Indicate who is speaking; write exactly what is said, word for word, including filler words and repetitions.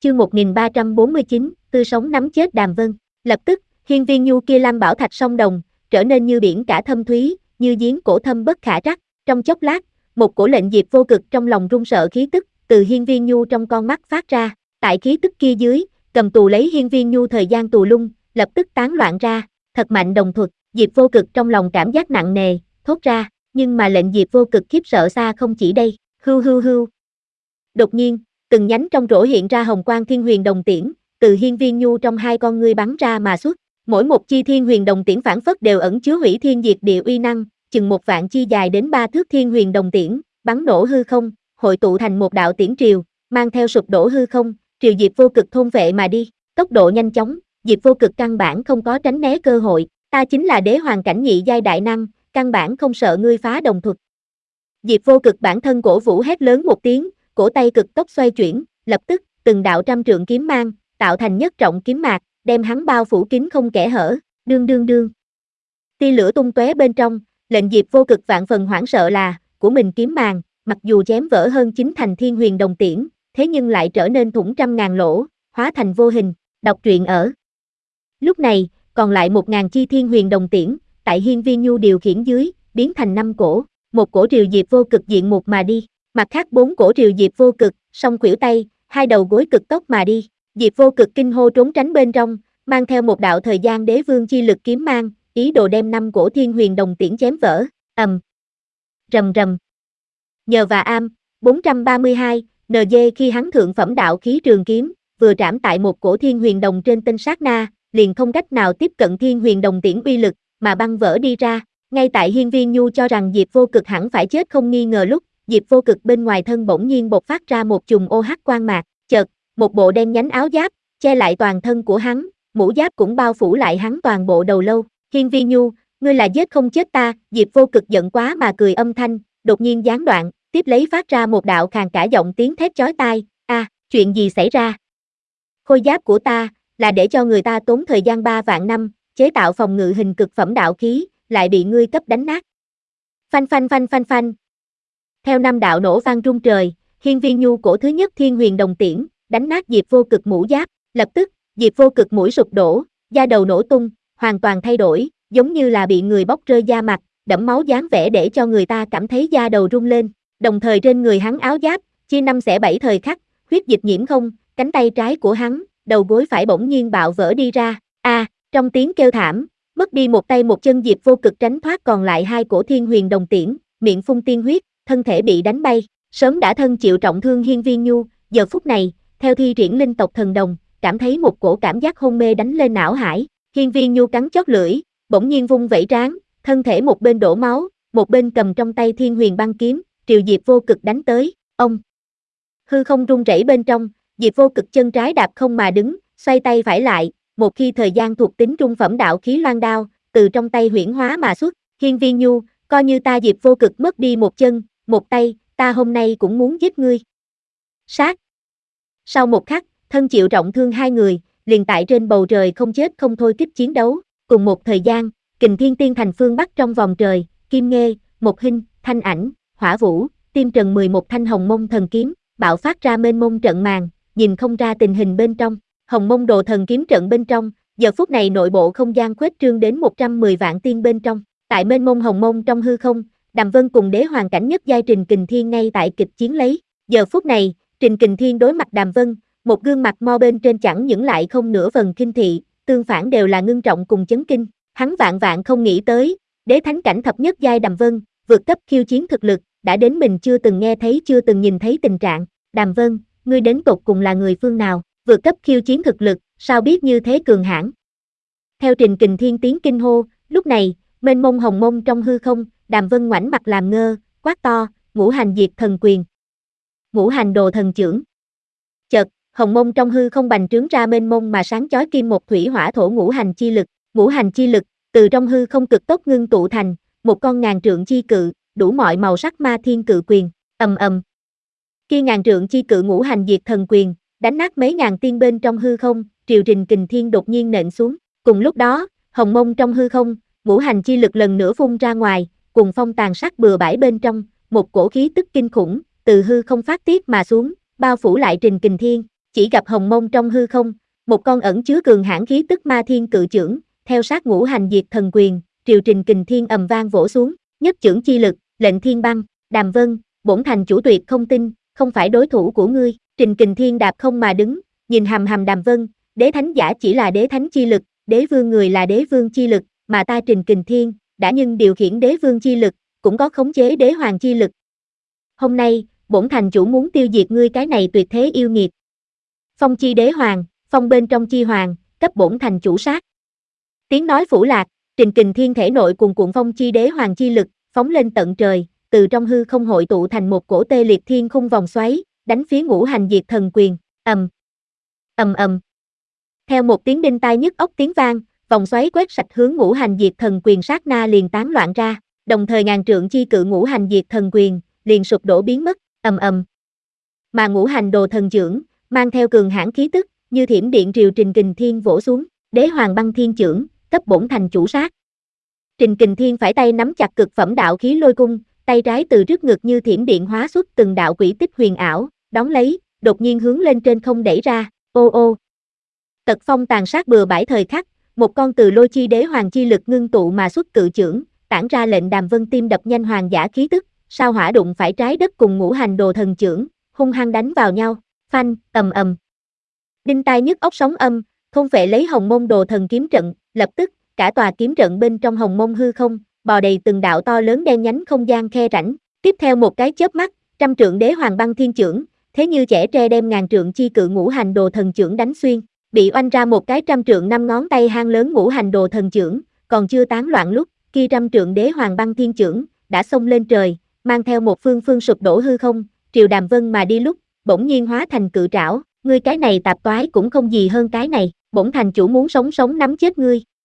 Speaker 1: Chương một nghìn ba trăm bốn mươi chín, tươi sống nắm chết Đàm Vân. Lập tức, hiên viên nhu kia lam bảo thạch song đồng, trở nên như biển cả thâm thúy, như giếng cổ thâm bất khả trắc. Trong chốc lát, một cổ lệnh diệp vô cực trong lòng run sợ khí tức, từ hiên viên nhu trong con mắt phát ra. Tại khí tức kia dưới, cầm tù lấy hiên viên nhu thời gian tù lung, lập tức tán loạn ra. Thật mạnh đồng thuật, diệp vô cực trong lòng cảm giác nặng nề, thốt ra. Nhưng mà lệnh diệp vô cực khiếp sợ xa không chỉ đây. Hưu hưu hưu. Đột nhiên, từng nhánh trong rổ hiện ra hồng quang thiên huyền đồng tiễn, từ hiên viên nhu trong hai con ngươi bắn ra mà xuất. Mỗi một chi thiên huyền đồng tiễn phản phất đều ẩn chứa hủy thiên diệt địa uy năng, chừng một vạn chi dài đến ba thước thiên huyền đồng tiễn, bắn nổ hư không, hội tụ thành một đạo tiễn triều, mang theo sụp đổ hư không, triều diệp vô cực thôn vệ mà đi. Tốc độ nhanh chóng, diệp vô cực căn bản không có tránh né cơ hội. Ta chính là đế hoàng cảnh nhị giai đại năng, căn bản không sợ ngươi phá đồng thuật. Diệp vô cực bản thân cổ vũ hét lớn một tiếng, cổ tay cực tốc xoay chuyển, lập tức, từng đạo trăm trượng kiếm mang, tạo thành nhất trọng kiếm mạc, đem hắn bao phủ kín không kẽ hở. Đương đương đương. Tia lửa tung tóe bên trong, lệnh diệp vô cực vạn phần hoảng sợ là, của mình kiếm màng, mặc dù chém vỡ hơn chín thành thiên huyền đồng tiễn, thế nhưng lại trở nên thủng trăm ngàn lỗ, hóa thành vô hình. Đọc truyện ở. Lúc này, còn lại một ngàn chi thiên huyền đồng tiễn, tại hiên viên nhu điều khiển dưới, biến thành năm cổ, một cổ triều diệp vô cực diện một mà đi, mặt khác bốn cổ triều diệp vô cực, song khuỷu tay, hai đầu gối cực tốc mà đi. Diệp vô cực kinh hô trốn tránh bên trong, mang theo một đạo thời gian đế vương chi lực kiếm mang, ý đồ đem năm cổ thiên huyền đồng tiễn chém vỡ. Ầm. Rầm rầm. Nhờ và am, bốn trăm ba mươi hai, en giê khi hắn thượng phẩm đạo khí trường kiếm, vừa trảm tại một cổ thiên huyền đồng trên tinh sát na, liền không cách nào tiếp cận thiên huyền đồng tiễn uy lực, mà băng vỡ đi ra. Ngay tại hiên viên nhu cho rằng diệp vô cực hẳn phải chết không nghi ngờ lúc, diệp vô cực bên ngoài thân bỗng nhiên bộc phát ra một chùm ô hắc quang mạc, chợt, một bộ đen nhánh áo giáp, che lại toàn thân của hắn, mũ giáp cũng bao phủ lại hắn toàn bộ đầu lâu. Hiên viên nhu, ngươi là giết không chết ta, diệp vô cực giận quá mà cười âm thanh, đột nhiên gián đoạn, tiếp lấy phát ra một đạo khàn cả giọng tiếng thét chói tai. A, à, chuyện gì xảy ra? Khôi giáp của ta, là để cho người ta tốn thời gian ba vạn năm, chế tạo phòng ngự hình cực phẩm đạo khí, lại bị ngươi cấp đánh nát. Phanh phanh phanh phanh phanh. Theo năm đạo nổ vang rung trời, hiên viên nhu cổ thứ nhất thiên huyền đồng tiễn, đánh nát diệp vô cực mũ giáp, lập tức, diệp vô cực mũi sụp đổ, da đầu nổ tung, hoàn toàn thay đổi, giống như là bị người bóc rơi da mặt, đẫm máu dáng vẻ để cho người ta cảm thấy da đầu rung lên, đồng thời trên người hắn áo giáp, chia năm xẻ bảy thời khắc, huyết dịch nhiễm không, cánh tay trái của hắn, đầu gối phải bỗng nhiên bạo vỡ đi ra. A, à, trong tiếng kêu thảm, mất đi một tay một chân diệp vô cực tránh thoát còn lại hai cổ thiên huyền đồng tiễn, miệng phun tiên huyết, thân thể bị đánh bay, sớm đã thân chịu trọng thương hiên viên nhu, giờ phút này, theo thi triển linh tộc thần đồng, cảm thấy một cổ cảm giác hôn mê đánh lên não hải. Hiên viên nhu cắn chót lưỡi, bỗng nhiên vung vẩy trán, thân thể một bên đổ máu, một bên cầm trong tay thiên huyền băng kiếm, triều diệp vô cực đánh tới. Ông. Hư không rung rẩy bên trong, diệp vô cực chân trái đạp không mà đứng, xoay tay phải lại, một khi thời gian thuộc tính trung phẩm đạo khí loan đao, từ trong tay huyễn hóa mà xuất. Hiên viên nhu, coi như ta diệp vô cực mất đi một chân, một tay, ta hôm nay cũng muốn giết ngươi. Sát. Sau một khắc, thân chịu trọng thương hai người, liền tại trên bầu trời không chết không thôi kích chiến đấu. Cùng một thời gian, Kình Thiên Tiên thành phương Bắc trong vòng trời, Kim Nghê, Một Hinh, Thanh Ảnh, Hỏa Vũ, Tiêm Trần mười một thanh hồng mông thần kiếm, bạo phát ra mênh mông trận màn, nhìn không ra tình hình bên trong. Hồng mông đồ thần kiếm trận bên trong, giờ phút này nội bộ không gian khuếch trương đến một trăm mười vạn tiên bên trong. Tại mênh mông hồng mông trong hư không, Đàm Vân cùng đế hoàng cảnh nhất giai Trình Kình Thiên ngay tại kịch chiến lấy. Giờ phút này, Trình Kình Thiên đối mặt Đàm Vân, một gương mặt mo bên trên chẳng những lại không nửa phần kinh thị, tương phản đều là ngưng trọng cùng chấn kinh. Hắn vạn vạn không nghĩ tới, đế thánh cảnh thập nhất giai Đàm Vân, vượt cấp khiêu chiến thực lực, đã đến mình chưa từng nghe thấy chưa từng nhìn thấy tình trạng. Đàm Vân, ngươi đến tột cùng là người phương nào, vượt cấp khiêu chiến thực lực, sao biết như thế cường hãn? Theo Trình Kình Thiên tiếng kinh hô, lúc này, mênh mông hồng mông trong hư không, Đàm Vân ngoảnh mặt làm ngơ, quát to, ngũ hành diệt thần quyền. Ngũ hành đồ thần chưởng. Chợt, hồng mông trong hư không bành trướng ra mênh mông mà sáng chói kim một thủy hỏa thổ ngũ hành chi lực, ngũ hành chi lực, từ trong hư không cực tốc ngưng tụ thành một con ngàn trượng chi cự, đủ mọi màu sắc ma thiên cự quyền. Ầm ầm. Kia ngàn trượng chi cự ngũ hành diệt thần quyền, đánh nát mấy ngàn tiên bên trong hư không, triều Trình Kình Thiên đột nhiên nện xuống. Cùng lúc đó, hồng mông trong hư không, ngũ hành chi lực lần nữa phun ra ngoài, cùng phong tàn sát bừa bãi bên trong, một cổ khí tức kinh khủng, từ hư không phát tiết mà xuống, bao phủ lại Trình Kình Thiên. chỉ gặp hồng mông trong hư không, một con ẩn chứa cường hãn khí tức ma thiên cự chưởng, theo sát ngũ hành diệt thần quyền, triều trình kình thiên ầm vang vỗ xuống, nhất chưởng chi lực, lệnh thiên băng, Đàm Vân, bổn thành chủ tuyệt không tin, không phải đối thủ của ngươi, trình kình thiên đạp không mà đứng, nhìn hằm hằm Đàm Vân, đế thánh giả chỉ là đế thánh chi lực, đế vương người là đế vương chi lực, mà ta trình kình thiên, đã nhưng điều khiển đế vương chi lực, cũng có khống chế đế hoàng chi lực. Hôm nay, bổn thành chủ muốn tiêu diệt ngươi cái này tuyệt thế yêu nghiệt. Phong chi đế hoàng, phong bên trong chi hoàng, cấp bổn thành chủ sát. Tiếng nói phủ lạc, trình kình thiên thể nội cùng cuộn phong chi đế hoàng chi lực, phóng lên tận trời, từ trong hư không hội tụ thành một cổ tê liệt thiên khung vòng xoáy, đánh phía ngũ hành diệt thần quyền, ầm, ầm ầm. Theo một tiếng đinh tai nhức óc tiếng vang, vòng xoáy quét sạch hướng ngũ hành diệt thần quyền sát na liền tán loạn ra, đồng thời ngàn trượng chi cự ngũ hành diệt thần quyền, liền sụp đổ biến mất, ầm ầm. Mà ngũ hành đồ thần chưởng, mang theo cường hãn khí tức, như thiểm điện triều trình kình thiên vỗ xuống, đế hoàng băng thiên chưởng, cấp bổn thành chủ sát. Trình kình thiên phải tay nắm chặt cực phẩm đạo khí lôi cung, tay trái từ trước ngực như thiểm điện hóa xuất từng đạo quỷ tích huyền ảo, đón lấy, đột nhiên hướng lên trên không đẩy ra, ô ô. Tật phong tàn sát bừa bãi thời khắc, một con từ lôi chi đế hoàng chi lực ngưng tụ mà xuất cự chưởng, tản ra lệnh Đàm Vân tim đập nhanh hoàng giả khí tức, sao hỏa đụng phải trái đất cùng ngũ hành đồ thần chưởng, hung hăng đánh vào nhau, phanh, ầm ầm. Đinh tai nhức óc sóng âm, thôn phệ lấy hồng mông đồ thần kiếm trận, lập tức, cả tòa kiếm trận bên trong hồng mông hư không, bò đầy từng đạo to lớn đen nhánh không gian khe rãnh, tiếp theo một cái chớp mắt, trăm trượng đế hoàng băng thiên chưởng, thế như chẻ tre đem ngàn trượng chi cự ngũ hành đồ thần chưởng đánh xuyên, bị oanh ra một cái trăm trượng năm ngón tay hang lớn ngũ hành đồ thần chưởng, còn chưa tán loạn lúc, kia trăm trượng đế hoàng băng thiên chưởng, đã xông lên trời, mang theo một phương phương sụp đổ hư không, triều Đàm Vân mà đi lúc, bỗng nhiên hóa thành cự trảo, ngươi cái này tạp toái cũng không gì hơn cái này, bổn thành chủ muốn sống sống nắm chết ngươi.